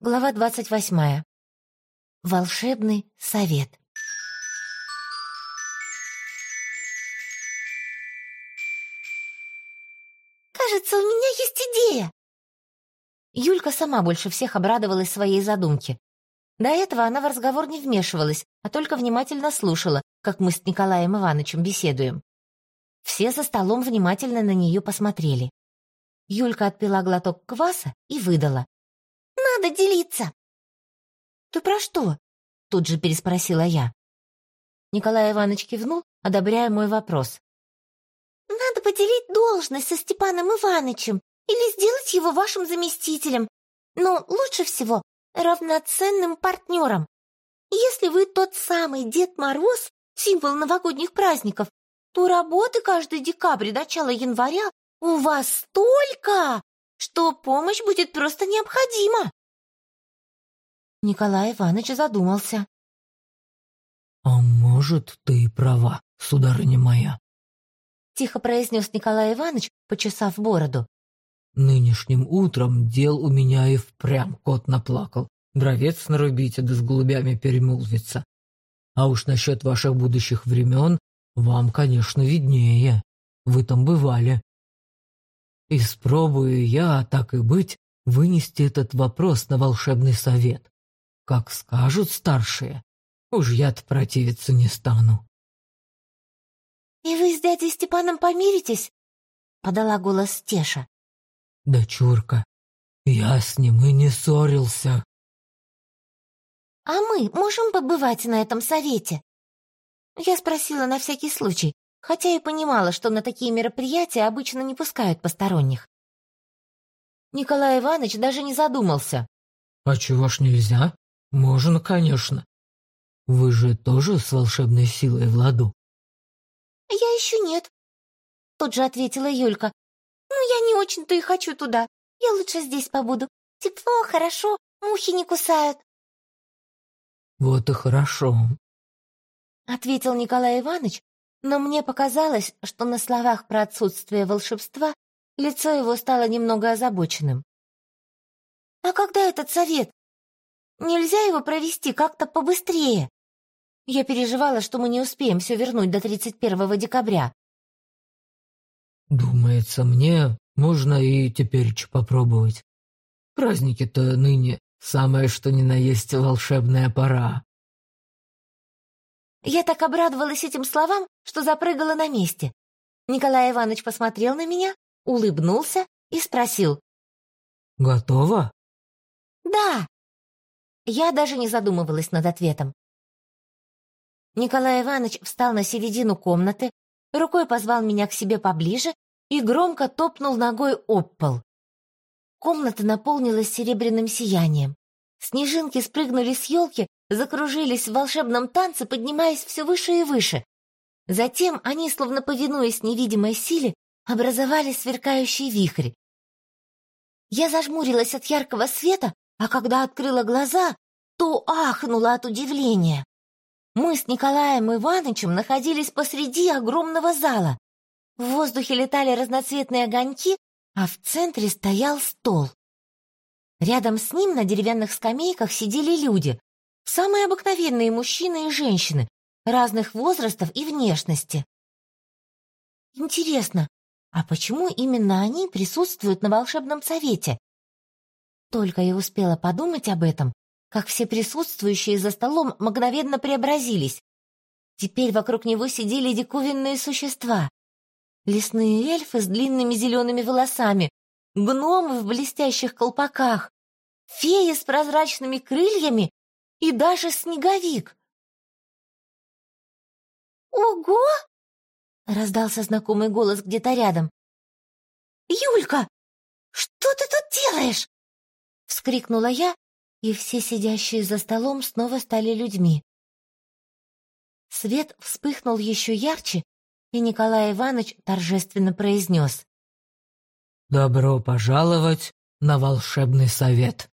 Глава 28. Волшебный совет. «Кажется, у меня есть идея!» Юлька сама больше всех обрадовалась своей задумке. До этого она в разговор не вмешивалась, а только внимательно слушала, как мы с Николаем Ивановичем беседуем. Все за столом внимательно на нее посмотрели. Юлька отпила глоток кваса и выдала: «Надо делиться!» «Ты про что?» — тут же переспросила я. Николай Иванович кивнул, одобряя мой вопрос. «Надо поделить должность со Степаном Ивановичем или сделать его вашим заместителем, но лучше всего равноценным партнером. Если вы тот самый Дед Мороз, символ новогодних праздников, то работы каждый декабрь и начало января у вас столько, что помощь будет просто необходима». Николай Иванович задумался. «А может, ты и права, сударыня моя», — тихо произнес Николай Иванович, почесав бороду. «Нынешним утром дел у меня и впрямь кот наплакал. Дровец нарубить, да с голубями перемолвиться. А уж насчет ваших будущих времен вам, конечно, виднее. Вы там бывали. Испробую я, так и быть, вынести этот вопрос на волшебный совет. Как скажут старшие, уж я-то противиться не стану». «И вы с дядей Степаном помиритесь?» — подала голос Теша. «Дочурка, я с ним и не ссорился». «А мы можем побывать на этом совете?» Я спросила на всякий случай, хотя и понимала, что на такие мероприятия обычно не пускают посторонних. Николай Иванович даже не задумался. «А чего ж нельзя? Можно, конечно. Вы же тоже с волшебной силой в ладу?» «Я еще нет», — тут же ответила Юлька. «Ну, я не очень-то и хочу туда. Я лучше здесь побуду. Тепло, хорошо, мухи не кусают». «Вот и хорошо», — ответил Николай Иванович, но мне показалось, что на словах про отсутствие волшебства лицо его стало немного озабоченным. «А когда этот совет? Нельзя его провести как-то побыстрее?» Я переживала, что мы не успеем все вернуть до 31 декабря. «Думается мне, можно и теперь попробовать. Праздники-то ныне самое что ни на есть волшебная пора». Я так обрадовалась этим словам, что запрыгала на месте. Николай Иванович посмотрел на меня, улыбнулся и спросил: «Готова?» «Да». Я даже не задумывалась над ответом. Николай Иванович встал на середину комнаты, рукой позвал меня к себе поближе и громко топнул ногой об пол. Комната наполнилась серебряным сиянием. Снежинки спрыгнули с елки, закружились в волшебном танце, поднимаясь все выше и выше. Затем они, словно повинуясь невидимой силе, образовали сверкающий вихрь. Я зажмурилась от яркого света, а когда открыла глаза, то ахнула от удивления. Мы с Николаем Ивановичем находились посреди огромного зала. В воздухе летали разноцветные огоньки, а в центре стоял стол. Рядом с ним на деревянных скамейках сидели люди, самые обыкновенные мужчины и женщины, разных возрастов и внешности. Интересно, а почему именно они присутствуют на волшебном совете? Только я успела подумать об этом, как все присутствующие за столом мгновенно преобразились. Теперь вокруг него сидели диковинные существа. Лесные эльфы с длинными зелеными волосами, гномы в блестящих колпаках, феи с прозрачными крыльями и даже снеговик. «Ого!» — раздался знакомый голос где-то рядом. «Юлька, что ты тут делаешь?» — вскрикнула я, и все сидящие за столом снова стали людьми. Свет вспыхнул еще ярче, и Николай Иванович торжественно произнес: «Добро пожаловать на волшебный совет».